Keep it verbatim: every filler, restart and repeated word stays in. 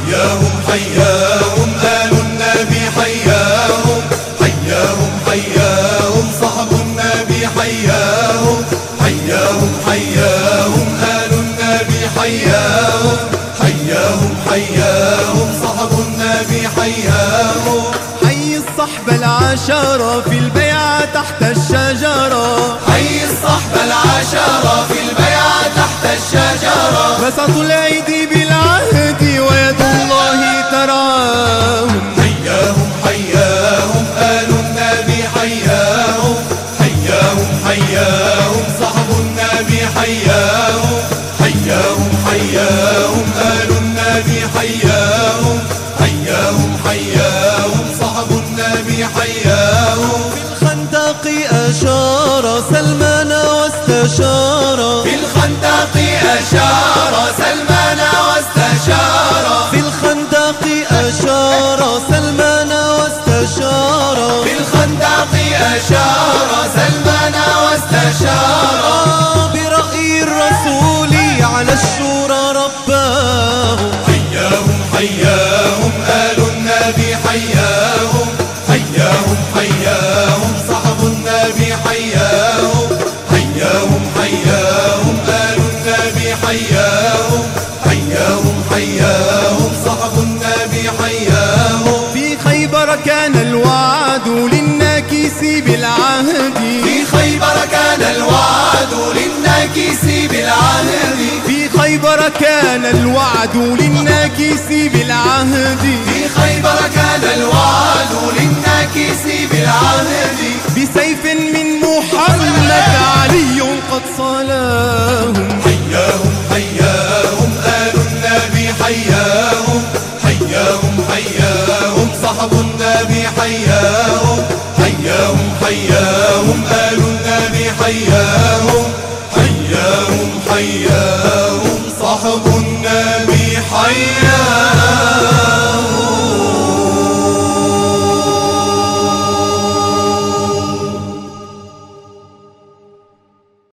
حياهم حياهم آل النبي حياهم حياهم حياهم صحب النبي حياهم حياهم حياهم آل النبي حياهم حياهم حياهم صحب النبي حياهم. حي الصحب العشرة في البيعة تحت الشجرة حي الصحب العشرة في البيعة تحت الشجرة بسطوا الأيدي بالعهد ويد الله تراهم. حياهم حياهم آل النبي حياهم حياهم حياهم صحب النبي حياهم حياهم حياهم آل النبي حياهم حياهم حياهم صحب النبي حياهم. في الخندق أشار سلمان واستشار في الخندق أشار سلمان واستشار في الخندق أشار سلمان واستشار في الخندق أشار سلمان واستشار برأي الرسول على الشورى رباه. حياهم حياهم آل النبي حياهم حياهم حياهم صحب النبي حياهم حياهم حياهم آل النبي حياهم حياهم حياهم صحب النبي حياهم. في خيبر كان الوعد للناكس بالعهد في خيبر كان الوعد للناكس بالعهد في خيبر كان الوعد للناكس بالعهد في خيبر كان الوعد للناكس بالعهد بسيف من محمد علي قد صلاهم. حياهم حياهم آل النبي حياهم حياهم حياهم صحب النبي حياهم حياهم حياهم آل النبي حياهم حياهم حياهم صحب النبي حياهم.